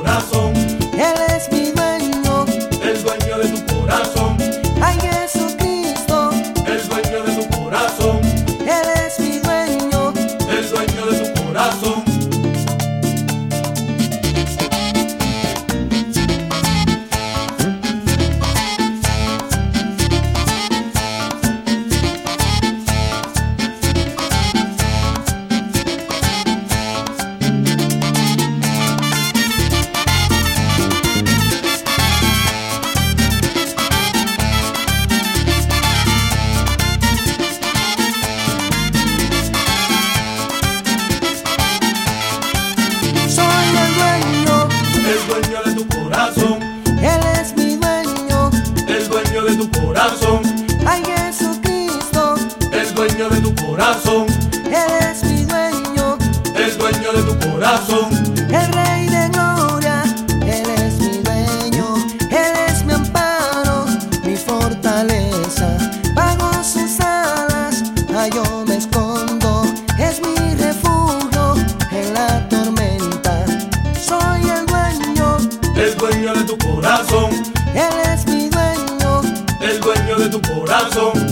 corazón. Él es mi dueño, El dueño de tu corazón. ay Jesucristo, El dueño de tu corazón. Él es mi dueño, El dueño de tu corazón. El dueño de tu corazón. Él es mi dueño, El dueño de tu corazón. ay Jesucristo, El dueño de tu corazón. Él es mi dueño, El dueño de tu corazón. el Rey de gloria, Él es mi dueño, Él es mi amparo, mi fortaleza, bajo sus alas, yo me escondo, es mi refugio en la tormenta, soy el dueño de tu corazón. Él es mi dueño, El dueño de tu corazón.